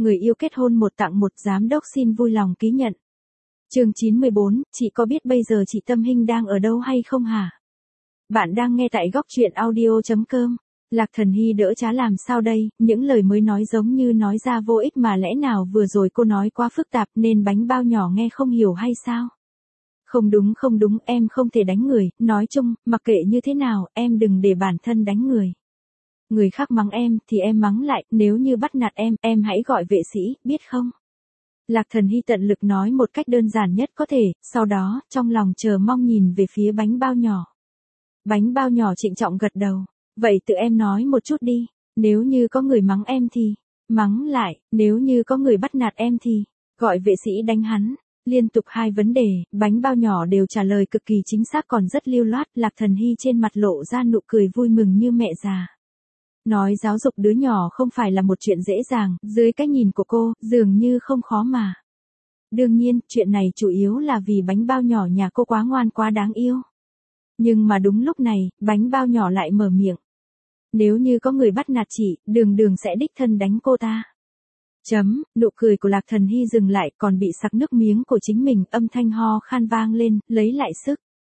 người yêu kết hôn một tặng một, giám đốc xin vui lòng ký nhận. Chương 94, chị có biết bây giờ chị Tâm Hinh đang ở đâu hay không hả? Bạn đang nghe tại góc truyện audio.com. Lạc Thần Hy đỡ chá làm sao đây, những lời mới nói giống như nói ra vô ích mà lẽ nào vừa rồi cô nói quá phức tạp nên bánh bao nhỏ nghe không hiểu hay sao? Không đúng, em không thể đánh người, nói chung, mặc kệ như thế nào, em đừng để bản thân đánh người. Người khác mắng em thì em mắng lại, nếu như bắt nạt em hãy gọi vệ sĩ, biết không? Lạc Thần Hy tận lực nói một cách đơn giản nhất có thể, sau đó, trong lòng chờ mong nhìn về phía bánh bao nhỏ. Bánh bao nhỏ trịnh trọng gật đầu. Vậy tự em nói một chút đi, nếu như có người mắng em thì, mắng lại, nếu như có người bắt nạt em thì, gọi vệ sĩ đánh hắn. Liên tục hai vấn đề, bánh bao nhỏ đều trả lời cực kỳ chính xác còn rất lưu loát, Lạc Thần Hy trên mặt lộ ra nụ cười vui mừng như mẹ già. Nói giáo dục đứa nhỏ không phải là một chuyện dễ dàng, dưới cái nhìn của cô, dường như không khó mà. Đương nhiên, chuyện này chủ yếu là vì bánh bao nhỏ nhà cô quá ngoan quá đáng yêu. Nhưng mà đúng lúc này, bánh bao nhỏ lại mở miệng. Nếu như có người bắt nạt chị, đường sẽ đích thân đánh cô ta. Nụ cười của Lạc Thần Hy dừng lại còn bị sặc nước miếng của chính mình, âm thanh ho khan vang lên, lấy lại sức.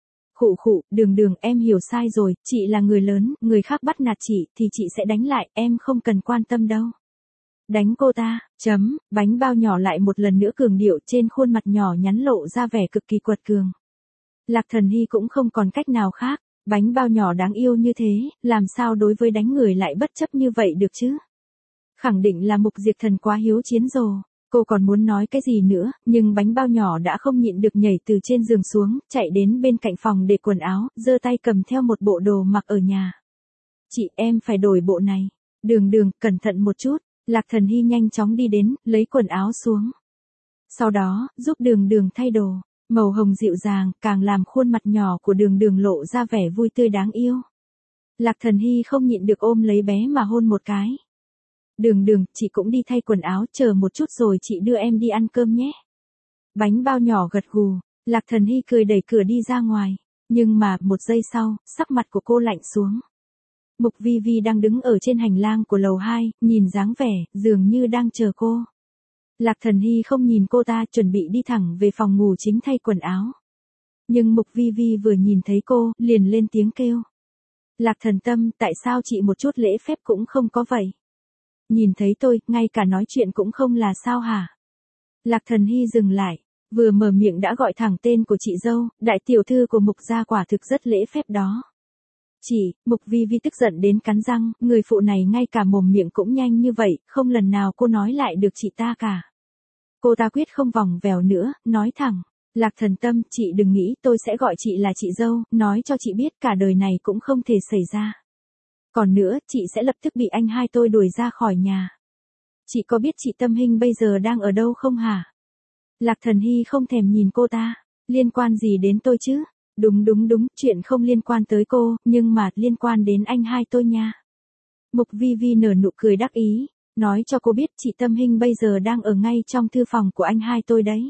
Khụ, đường em hiểu sai rồi, chị là người lớn, người khác bắt nạt chị thì chị sẽ đánh lại, em không cần quan tâm đâu. Đánh cô ta, bánh bao nhỏ lại một lần nữa cường điệu trên khuôn mặt nhỏ nhắn lộ ra vẻ cực kỳ quật cường. Lạc Thần Hy cũng không còn cách nào khác, bánh bao nhỏ đáng yêu như thế, làm sao đối với đánh người lại bất chấp như vậy được chứ? Khẳng định là Mục Diệt Thần quá hiếu chiến rồi. Cô còn muốn nói cái gì nữa, nhưng bánh bao nhỏ đã không nhịn được nhảy từ trên giường xuống, chạy đến bên cạnh phòng để quần áo, giơ tay cầm theo một bộ đồ mặc ở nhà. Chị, em phải đổi bộ này. Đường, cẩn thận một chút. Lạc Thần Hy nhanh chóng đi đến, lấy quần áo xuống. Sau đó, giúp đường thay đồ. Màu hồng dịu dàng, càng làm khuôn mặt nhỏ của đường lộ ra vẻ vui tươi đáng yêu. Lạc Thần Hy không nhịn được ôm lấy bé mà hôn một cái. Đường, chị cũng đi thay quần áo, chờ một chút rồi chị đưa em đi ăn cơm nhé. Bánh bao nhỏ gật gù, Lạc Thần Hy cười đẩy cửa đi ra ngoài. Nhưng mà, một giây sau, sắc mặt của cô lạnh xuống. Mục Vi Vi đang đứng ở trên hành lang của lầu 2, nhìn dáng vẻ, dường như đang chờ cô. Lạc Thần Hy không nhìn cô ta, chuẩn bị đi thẳng về phòng ngủ chính thay quần áo. Nhưng Mục Vi Vi vừa nhìn thấy cô, liền lên tiếng kêu. Lạc Thần Tâm, tại sao chị một chút lễ phép cũng không có vậy? Nhìn thấy tôi, ngay cả nói chuyện cũng không là sao hả? Lạc Thần Hy dừng lại, vừa mở miệng đã gọi thẳng tên của chị dâu, đại tiểu thư của Mục gia quả thực rất lễ phép đó. Chị, Mục Vi Vi tức giận đến cắn răng, người phụ này ngay cả mồm miệng cũng nhanh như vậy, không lần nào cô nói lại được chị ta cả. Cô ta quyết không vòng vèo nữa, nói thẳng, Lạc Thần Tâm, chị đừng nghĩ tôi sẽ gọi chị là chị dâu, nói cho chị biết cả đời này cũng không thể xảy ra. Còn nữa, chị sẽ lập tức bị anh hai tôi đuổi ra khỏi nhà. Chị có biết chị Tâm Hinh bây giờ đang ở đâu không hả? Lạc Thần Hy không thèm nhìn cô ta, liên quan gì đến tôi chứ? Đúng, chuyện không liên quan tới cô, nhưng mà liên quan đến anh hai tôi nha. Mục Vi Vi nở nụ cười đắc ý, nói cho cô biết chị Tâm Hinh bây giờ đang ở ngay trong thư phòng của anh hai tôi đấy.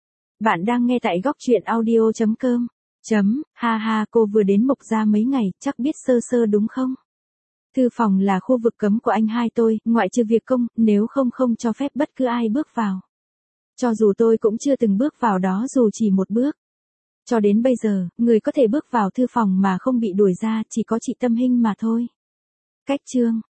Bạn đang nghe tại góc truyện audio.com. Ha, cô vừa đến Mục gia mấy ngày, chắc biết sơ sơ đúng không? Thư phòng là khu vực cấm của anh hai tôi, ngoại trừ việc công, nếu không cho phép bất cứ ai bước vào. Cho dù tôi cũng chưa từng bước vào đó dù chỉ một bước. Cho đến bây giờ, người có thể bước vào thư phòng mà không bị đuổi ra chỉ có chị Tâm Hinh mà thôi. Cách chương